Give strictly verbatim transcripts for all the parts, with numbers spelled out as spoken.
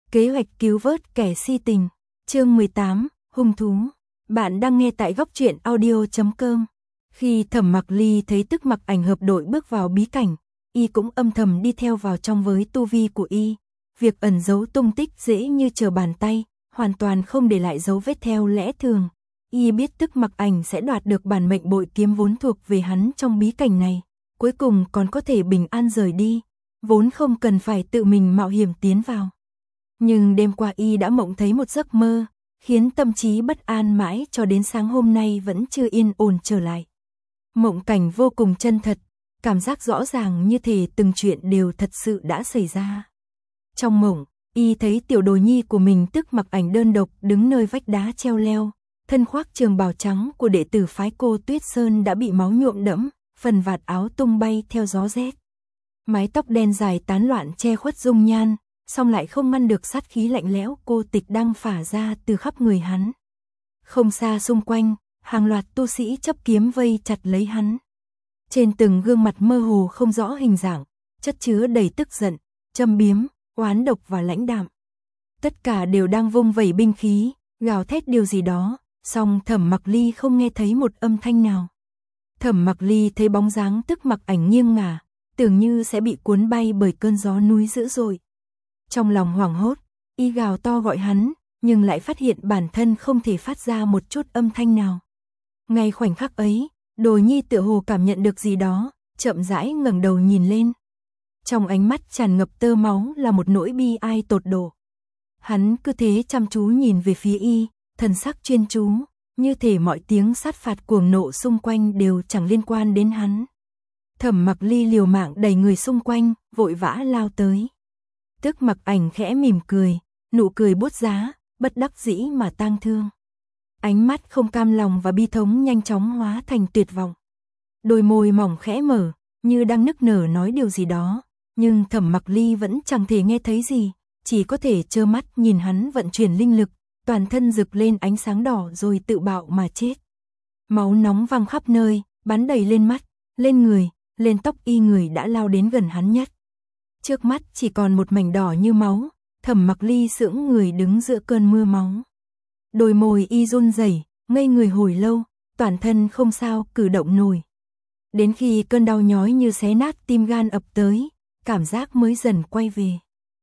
Kế hoạch cứu vớt kẻ si tình, chương mười tám, hung thú. Bạn đang nghe tại góc truyện audio chấm com. Khi Thẩm Mặc Ly thấy Tức Mặc Ảnh hợp đội bước vào bí cảnh, y cũng âm thầm đi theo vào trong với tu vi của y. Việc ẩn giấu tung tích dễ như trở bàn tay, hoàn toàn không để lại dấu vết theo lẽ thường. Y biết Tức Mặc Ảnh sẽ đoạt được bản mệnh bội kiếm vốn thuộc về hắn trong bí cảnh này, cuối cùng còn có thể bình an rời đi, vốn không cần phải tự mình mạo hiểm tiến vào. Nhưng đêm qua y đã mộng thấy một giấc mơ, khiến tâm trí bất an mãi cho đến sáng hôm nay vẫn chưa yên ổn trở lại. Mộng cảnh vô cùng chân thật, cảm giác rõ ràng như thể từng chuyện đều thật sự đã xảy ra. Trong mộng, y thấy tiểu đồ nhi của mình Tức Mặc Ảnh đơn độc đứng nơi vách đá treo leo, thân khoác trường bào trắng của đệ tử phái Cô Tuyết Sơn đã bị máu nhuộm đẫm, phần vạt áo tung bay theo gió rét. Mái tóc đen dài tán loạn che khuất dung nhan, song lại không ngăn được sát khí lạnh lẽo cô tịch đang phả ra từ khắp người hắn. Không xa xung quanh, hàng loạt tu sĩ chấp kiếm vây chặt lấy hắn. Trên từng gương mặt mơ hồ không rõ hình dạng, chất chứa đầy tức giận, châm biếm, oán độc và lãnh đạm. Tất cả đều đang vung vẩy binh khí, gào thét điều gì đó, song Thẩm Mặc Ly không nghe thấy một âm thanh nào. Thẩm Mặc Ly thấy bóng dáng Tức Mặc Ảnh nghiêng ngả, tưởng như sẽ bị cuốn bay bởi cơn gió núi dữ dội. Trong lòng hoảng hốt, y gào to gọi hắn, nhưng lại phát hiện bản thân không thể phát ra một chút âm thanh nào. Ngay khoảnh khắc ấy, Đồ Nhi tựa hồ cảm nhận được gì đó, chậm rãi ngẩng đầu nhìn lên. Trong ánh mắt tràn ngập tơ máu là một nỗi bi ai tột độ. Hắn cứ thế chăm chú nhìn về phía y, thần sắc chuyên chú, như thể mọi tiếng sát phạt cuồng nộ xung quanh đều chẳng liên quan đến hắn. Thẩm Mặc Ly liều mạng đẩy người xung quanh, vội vã lao tới. Tức Mặc Ảnh khẽ mỉm cười, nụ cười buốt giá, bất đắc dĩ mà tang thương. Ánh mắt không cam lòng và bi thống nhanh chóng hóa thành tuyệt vọng. Đôi môi mỏng khẽ mở, như đang nức nở nói điều gì đó, nhưng Thẩm Mặc Ly vẫn chẳng thể nghe thấy gì, chỉ có thể trơ mắt nhìn hắn vận chuyển linh lực, toàn thân rực lên ánh sáng đỏ rồi tự bạo mà chết. Máu nóng văng khắp nơi, bắn đầy lên mắt, lên người, lên tóc y người đã lao đến gần hắn nhất. Trước mắt chỉ còn một mảnh đỏ như máu, Thẩm Mặc Ly sững người đứng giữa cơn mưa máu. Đôi môi y run rẩy, ngây người hồi lâu, toàn thân không sao cử động nổi. Đến khi cơn đau nhói như xé nát tim gan ập tới, cảm giác mới dần quay về.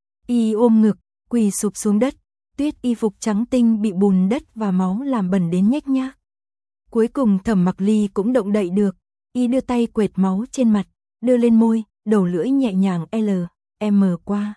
Y ôm ngực, quỳ sụp xuống đất, tuyết y phục trắng tinh bị bùn đất và máu làm bẩn đến nhếch nhác. Cuối cùng Thẩm Mặc Ly cũng động đậy được, y đưa tay quệt máu trên mặt, đưa lên môi, đầu lưỡi nhẹ nhàng L, M qua.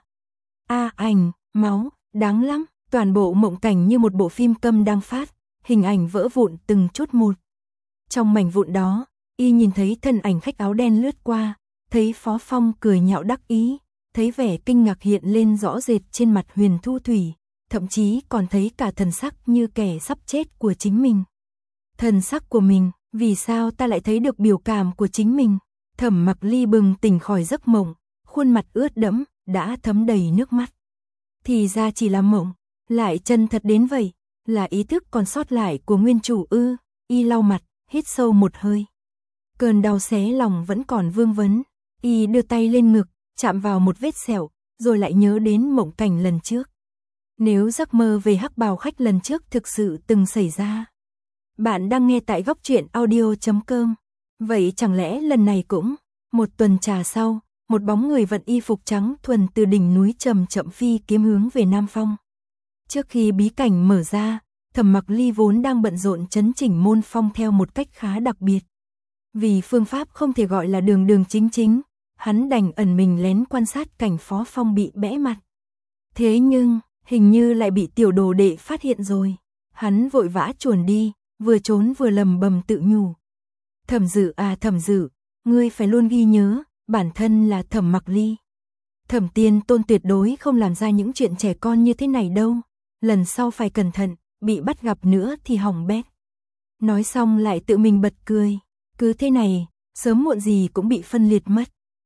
A ảnh, máu, đáng lắm, toàn bộ mộng cảnh như một bộ phim câm đang phát, hình ảnh vỡ vụn từng chút một. Trong mảnh vụn đó, y nhìn thấy thân ảnh khách áo đen lướt qua, thấy Phó Phong cười nhạo đắc ý, thấy vẻ kinh ngạc hiện lên rõ rệt trên mặt Huyền Thu Thủy, thậm chí còn thấy cả thần sắc như kẻ sắp chết của chính mình. Thần sắc của mình, vì sao ta lại thấy được biểu cảm của chính mình? Thẩm Mặc Ly bừng tỉnh khỏi giấc mộng, khuôn mặt ướt đẫm, đã thấm đầy nước mắt. Thì ra chỉ là mộng, lại chân thật đến vậy, là ý thức còn sót lại của nguyên chủ ư? Y lau mặt, hít sâu một hơi. Cơn đau xé lòng vẫn còn vương vấn, y đưa tay lên ngực, chạm vào một vết sẹo, rồi lại nhớ đến mộng cảnh lần trước. Nếu giấc mơ về Hắc Bào khách lần trước thực sự từng xảy ra. Bạn đang nghe tại góc truyện audio chấm com. Vậy chẳng lẽ lần này cũng? Một tuần trà sau, một bóng người vận y phục trắng thuần từ đỉnh núi chậm chậm phi kiếm hướng về Nam Phong. Trước khi bí cảnh mở ra, Thẩm Mặc Ly vốn đang bận rộn chấn chỉnh môn phong theo một cách khá đặc biệt. Vì phương pháp không thể gọi là đường đường chính chính, hắn đành ẩn mình lén quan sát cảnh Phó Phong bị bẽ mặt. Thế nhưng, hình như lại bị tiểu đồ đệ phát hiện rồi. Hắn vội vã chuồn đi, vừa trốn vừa lầm bầm tự nhủ. Thẩm Dự à Thẩm Dự, ngươi phải luôn ghi nhớ, bản thân là Thẩm Mặc Ly. Thẩm Tiên Tôn tuyệt đối không làm ra những chuyện trẻ con như thế này đâu, lần sau phải cẩn thận, bị bắt gặp nữa thì hỏng bét. Nói xong lại tự mình bật cười, cứ thế này, sớm muộn gì cũng bị phân liệt mất.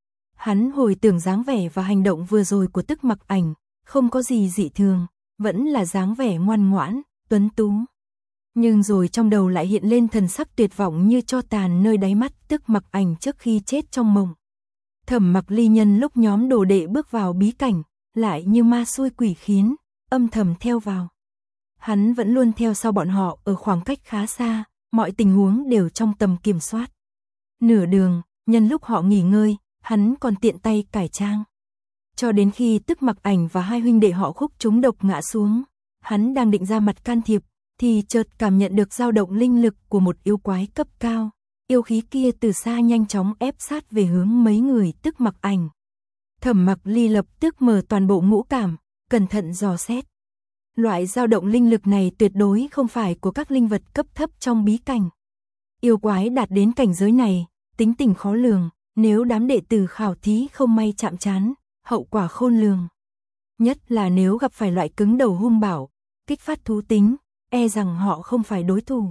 Hắn hồi tưởng dáng vẻ và hành động vừa rồi của Tức Mặc Ảnh, không có gì dị thường, vẫn là dáng vẻ ngoan ngoãn, tuấn tú. Nhưng rồi trong đầu lại hiện lên thần sắc tuyệt vọng như tro tàn nơi đáy mắt Tức Mặc Ảnh trước khi chết trong mộng. Thẩm Mặc Ly nhân lúc nhóm đồ đệ bước vào bí cảnh, lại như ma xui quỷ khiến, âm thầm theo vào. Hắn vẫn luôn theo sau bọn họ ở khoảng cách khá xa, mọi tình huống đều trong tầm kiểm soát. Nửa đường, nhân lúc họ nghỉ ngơi, hắn còn tiện tay cải trang. Cho đến khi Tức Mặc Ảnh và hai huynh đệ họ Khúc trúng độc ngã xuống, hắn đang định ra mặt can thiệp, thì chợt cảm nhận được dao động linh lực của một yêu quái cấp cao. Yêu khí kia từ xa nhanh chóng ép sát về hướng mấy người Tức Mặc Ảnh. Thẩm Mặc Ly lập tức mở toàn bộ ngũ cảm, cẩn thận dò xét. Loại dao động linh lực này tuyệt đối không phải của các linh vật cấp thấp trong bí cảnh. Yêu quái đạt đến cảnh giới này, tính tình khó lường, nếu đám đệ tử khảo thí không may chạm trán, hậu quả khôn lường. Nhất là nếu gặp phải loại cứng đầu hung bạo, kích phát thú tính, e rằng họ không phải đối thủ.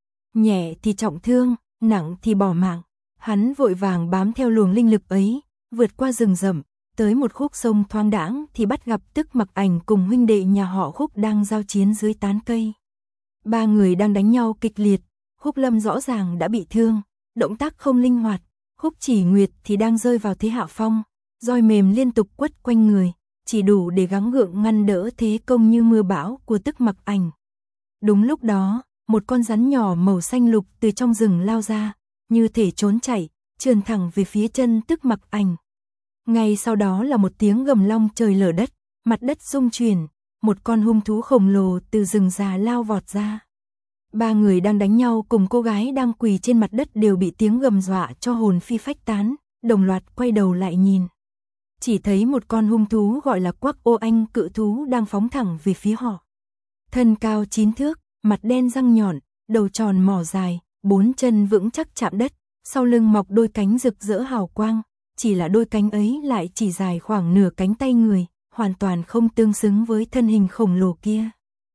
Nhẹ thì trọng thương, nặng thì bỏ mạng. Hắn vội vàng bám theo luồng linh lực ấy, vượt qua rừng rậm, tới một khúc sông thoáng đãng thì bắt gặp Tức Mặc Ảnh cùng huynh đệ nhà họ Khúc đang giao chiến dưới tán cây. Ba người đang đánh nhau kịch liệt, Khúc Lâm rõ ràng đã bị thương, động tác không linh hoạt, Khúc Chỉ Nguyệt thì đang rơi vào thế hạ phong, roi mềm liên tục quất quanh người, chỉ đủ để gắng gượng ngăn đỡ thế công như mưa bão của Tức Mặc Ảnh. Đúng lúc đó, một con rắn nhỏ màu xanh lục từ trong rừng lao ra, như thể trốn chạy, trườn thẳng về phía chân Tức Mặc Ảnh. Ngay sau đó là một tiếng gầm long trời lở đất, mặt đất rung chuyển, một con hung thú khổng lồ từ rừng già lao vọt ra. Ba người đang đánh nhau cùng cô gái đang quỳ trên mặt đất đều bị tiếng gầm dọa cho hồn phi phách tán, đồng loạt quay đầu lại nhìn. Chỉ thấy một con hung thú gọi là Quắc Ô Anh cự thú đang phóng thẳng về phía họ. Thân cao chín thước, mặt đen răng nhọn, đầu tròn mỏ dài, bốn chân vững chắc chạm đất, sau lưng mọc đôi cánh rực rỡ hào quang, chỉ là đôi cánh ấy lại chỉ dài khoảng nửa cánh tay người, hoàn toàn không tương xứng với thân hình khổng lồ kia.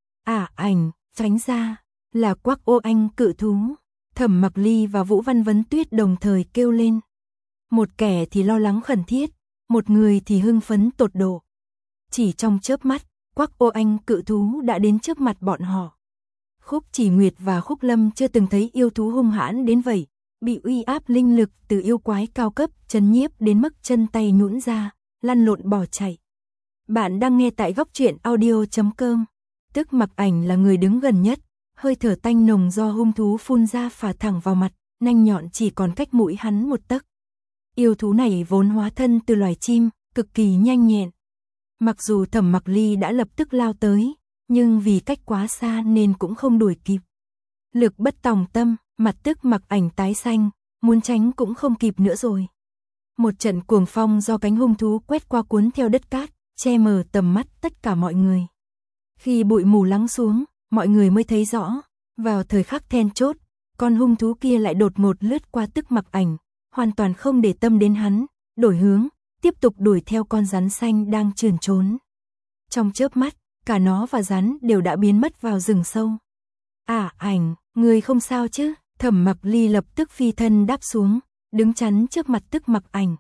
À Ảnh, tránh ra, là Quắc Ô Anh cự thú. Thẩm Mặc Ly và Vũ Văn Vấn Tuyết đồng thời kêu lên. Một kẻ thì lo lắng khẩn thiết, một người thì hưng phấn tột độ. Chỉ trong chớp mắt, Quắc Ô Anh cự thú đã đến trước mặt bọn họ. Khúc Chỉ Nguyệt và Khúc Lâm chưa từng thấy yêu thú hung hãn đến vậy, bị uy áp linh lực từ yêu quái cao cấp chấn nhiếp đến mức chân tay nhũn ra, lăn lộn bỏ chạy. Bạn đang nghe tại góc truyện audio chấm com. Tức Mặc Ảnh là người đứng gần nhất, hơi thở tanh nồng do hung thú phun ra phả thẳng vào mặt, nanh nhọn chỉ còn cách mũi hắn một tấc. Yêu thú này vốn hóa thân từ loài chim, cực kỳ nhanh nhẹn. Mặc dù Thẩm Mặc Ly đã lập tức lao tới, nhưng vì cách quá xa nên cũng không đuổi kịp. Lực bất tòng tâm, mặt Tức Mặc Ảnh tái xanh, muốn tránh cũng không kịp nữa rồi. Một trận cuồng phong do cánh hung thú quét qua cuốn theo đất cát, che mờ tầm mắt tất cả mọi người. Khi bụi mù lắng xuống, mọi người mới thấy rõ, vào thời khắc then chốt, con hung thú kia lại đột ngột lướt qua Tức Mặc Ảnh, hoàn toàn không để tâm đến hắn, đổi hướng, tiếp tục đuổi theo con rắn xanh đang trườn trốn. Trong chớp mắt, cả nó và rắn đều đã biến mất vào rừng sâu. À Ảnh, người không sao chứ? Thẩm Mặc Ly lập tức phi thân đáp xuống, đứng chắn trước mặt Tức Mặc Ảnh.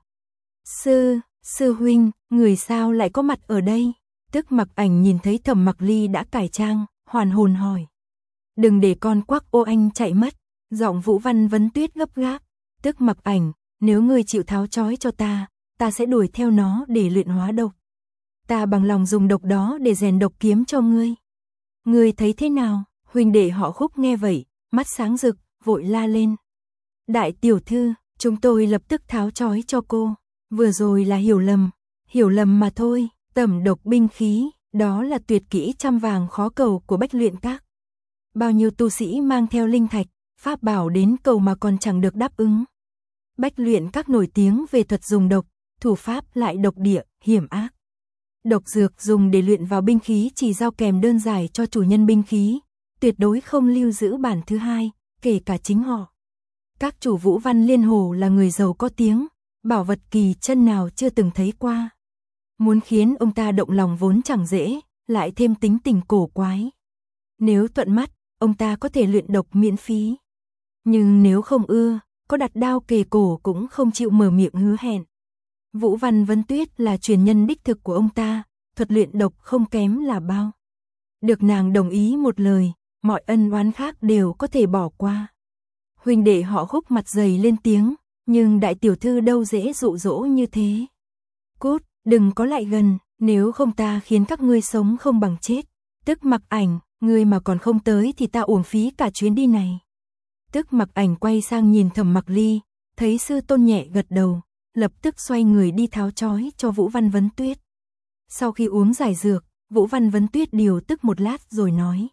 Sư, sư huynh, người sao lại có mặt ở đây? Tức Mặc Ảnh nhìn thấy Thẩm Mặc Ly đã cải trang, hoàn hồn hỏi. Đừng để con Quắc Ô Anh chạy mất, giọng Vũ Văn Vấn Tuyết gấp gáp. Tức Mặc Ảnh, nếu ngươi chịu tháo trói cho ta, ta sẽ đuổi theo nó để luyện hóa độc. Ta bằng lòng dùng độc đó để rèn độc kiếm cho ngươi. Ngươi thấy thế nào? Huynh đệ họ Khúc nghe vậy, mắt sáng rực, vội la lên. Đại tiểu thư, chúng tôi lập tức tháo trói cho cô. Vừa rồi là hiểu lầm, hiểu lầm mà thôi. Tẩm độc binh khí, đó là tuyệt kỹ trăm vàng khó cầu của Bách Luyện Các. Bao nhiêu tu sĩ mang theo linh thạch, pháp bảo đến cầu mà còn chẳng được đáp ứng. Bách Luyện Các nổi tiếng về thuật dùng độc, thủ pháp lại độc địa, hiểm ác. Độc dược dùng để luyện vào binh khí chỉ giao kèm đơn giải cho chủ nhân binh khí, tuyệt đối không lưu giữ bản thứ hai, kể cả chính họ. Các chủ Vũ Văn Liên Hồ là người giàu có tiếng, bảo vật kỳ chân nào chưa từng thấy qua. Muốn khiến ông ta động lòng vốn chẳng dễ, lại thêm tính tình cổ quái. Nếu thuận mắt, ông ta có thể luyện độc miễn phí. Nhưng nếu không ưa, có đặt đao kề cổ cũng không chịu mở miệng hứa hẹn. Vũ Văn Vấn Tuyết là truyền nhân đích thực của ông ta, thuật luyện độc không kém là bao. Được nàng đồng ý một lời, mọi ân oán khác đều có thể bỏ qua. Huynh đệ họ Khúc mặt dày lên tiếng, nhưng đại tiểu thư đâu dễ dụ dỗ như thế. Cút, đừng có lại gần, Nếu không ta khiến các ngươi sống không bằng chết. Tức Mặc Ảnh, ngươi mà còn không tới thì ta uổng phí cả chuyến đi này. Tức Mặc Ảnh quay sang nhìn Thẩm Mặc Ly, thấy sư tôn nhẹ gật đầu, lập tức xoay người đi tháo trói cho Vũ Văn Vấn Tuyết. Sau khi uống giải dược, Vũ Văn Vấn Tuyết điều tức một lát rồi nói.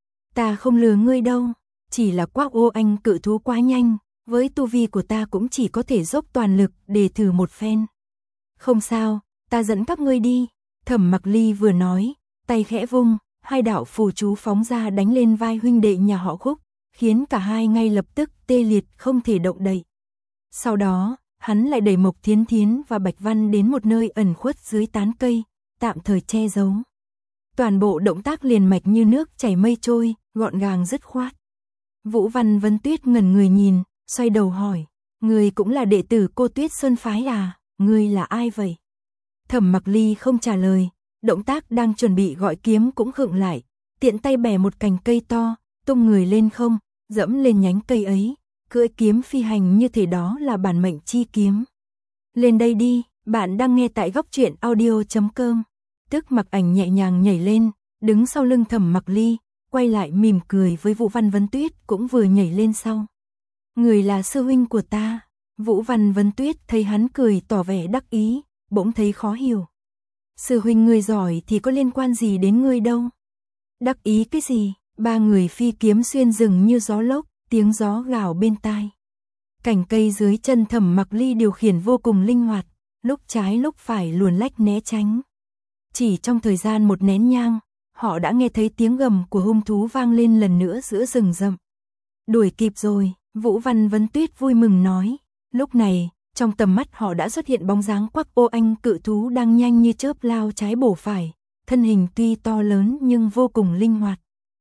Ta không lừa ngươi đâu, chỉ là Quắc Ô Anh cự thú quá nhanh, với tu vi của ta cũng chỉ có thể dốc toàn lực để thử một phen. Không sao, ta dẫn các ngươi đi. Thẩm Mặc Ly vừa nói, tay khẽ vung, hai đạo phù chú phóng ra đánh lên vai huynh đệ nhà họ Khúc, khiến cả hai ngay lập tức tê liệt không thể động đậy. Sau đó, hắn lại đẩy Mộc Thiến Thiến và Bạch Văn đến một nơi ẩn khuất dưới tán cây, tạm thời che giấu. Toàn bộ động tác liền mạch như nước chảy mây trôi, gọn gàng dứt khoát. Vũ Văn Vấn Tuyết ngẩn người nhìn, xoay đầu hỏi, ngươi cũng là đệ tử Cô Tuyết Sơn phái à, ngươi là ai vậy? Thẩm Mặc Ly không trả lời, động tác đang chuẩn bị gọi kiếm cũng khựng lại, tiện tay bẻ một cành cây to, tung người lên không, dẫm lên nhánh cây ấy, cưỡi kiếm phi hành như thể đó là bản mệnh chi kiếm. Lên đây đi, bạn đang nghe tại góc truyện audio chấm com. Tức Mặc Ảnh nhẹ nhàng nhảy lên, đứng sau lưng Thẩm Mặc Ly, quay lại mỉm cười với Vũ Văn Vấn Tuyết cũng vừa nhảy lên sau. Người là sư huynh của ta. Vũ Văn Vấn Tuyết thấy hắn cười tỏ vẻ đắc ý, bỗng thấy khó hiểu. Sư huynh ngươi giỏi thì có liên quan gì đến ngươi đâu. Đắc ý cái gì? Ba người phi kiếm xuyên rừng như gió lốc, tiếng gió gào bên tai. Cành cây dưới chân Thẩm Mặc Ly điều khiển vô cùng linh hoạt, lúc trái lúc phải luồn lách né tránh. Chỉ trong thời gian một nén nhang, họ đã nghe thấy tiếng gầm của hung thú vang lên lần nữa giữa rừng rậm. Đuổi kịp rồi, Vũ Văn Vấn Tuyết vui mừng nói. Lúc này, trong tầm mắt họ đã xuất hiện bóng dáng Quắc Ô Anh cự thú đang nhanh như chớp lao trái bổ phải, thân hình tuy to lớn nhưng vô cùng linh hoạt.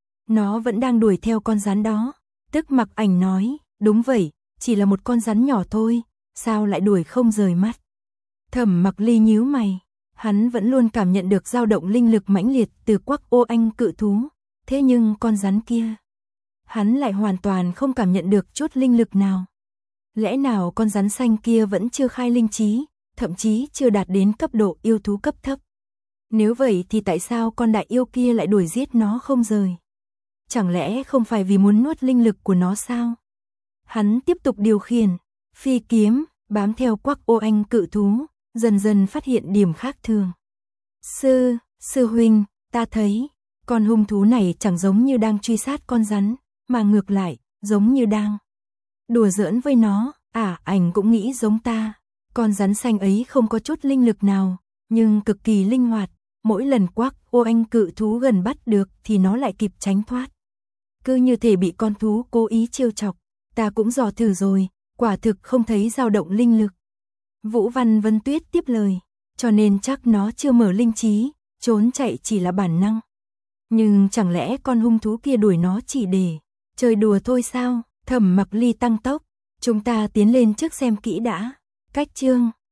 Nó vẫn đang đuổi theo con rắn đó. Tức Mặc Ảnh nói, đúng vậy, chỉ là một con rắn nhỏ thôi, sao lại đuổi không rời mắt. Thẩm Mặc Ly nhíu mày, hắn vẫn luôn cảm nhận được dao động linh lực mãnh liệt từ Quắc Ô Anh cự thú, thế nhưng con rắn kia, hắn lại hoàn toàn không cảm nhận được chút linh lực nào. Lẽ nào con rắn xanh kia vẫn chưa khai linh trí, thậm chí chưa đạt đến cấp độ yêu thú cấp thấp. Nếu vậy thì tại sao con đại yêu kia lại đuổi giết nó không rời? Chẳng lẽ không phải vì muốn nuốt linh lực của nó sao? Hắn tiếp tục điều khiển phi kiếm, bám theo Quắc Ô Anh cự thú, dần dần phát hiện điểm khác thường. Sư, sư huynh, ta thấy, con hung thú này chẳng giống như đang truy sát con rắn, mà ngược lại, giống như đang đùa giỡn với nó. À, ảnh cũng nghĩ giống ta, con rắn xanh ấy không có chút linh lực nào, nhưng cực kỳ linh hoạt, mỗi lần Quắc Ô Anh cự thú gần bắt được thì nó lại kịp tránh thoát. Cứ như thể bị con thú cố ý trêu chọc, ta cũng dò thử rồi, quả thực không thấy dao động linh lực. Vũ Văn Vấn Tuyết tiếp lời, cho nên chắc nó chưa mở linh trí, trốn chạy chỉ là bản năng. Nhưng chẳng lẽ con hung thú kia đuổi nó chỉ để chơi đùa thôi sao? Thẩm Mặc Ly tăng tốc, chúng ta tiến lên trước xem kỹ đã. Cách chương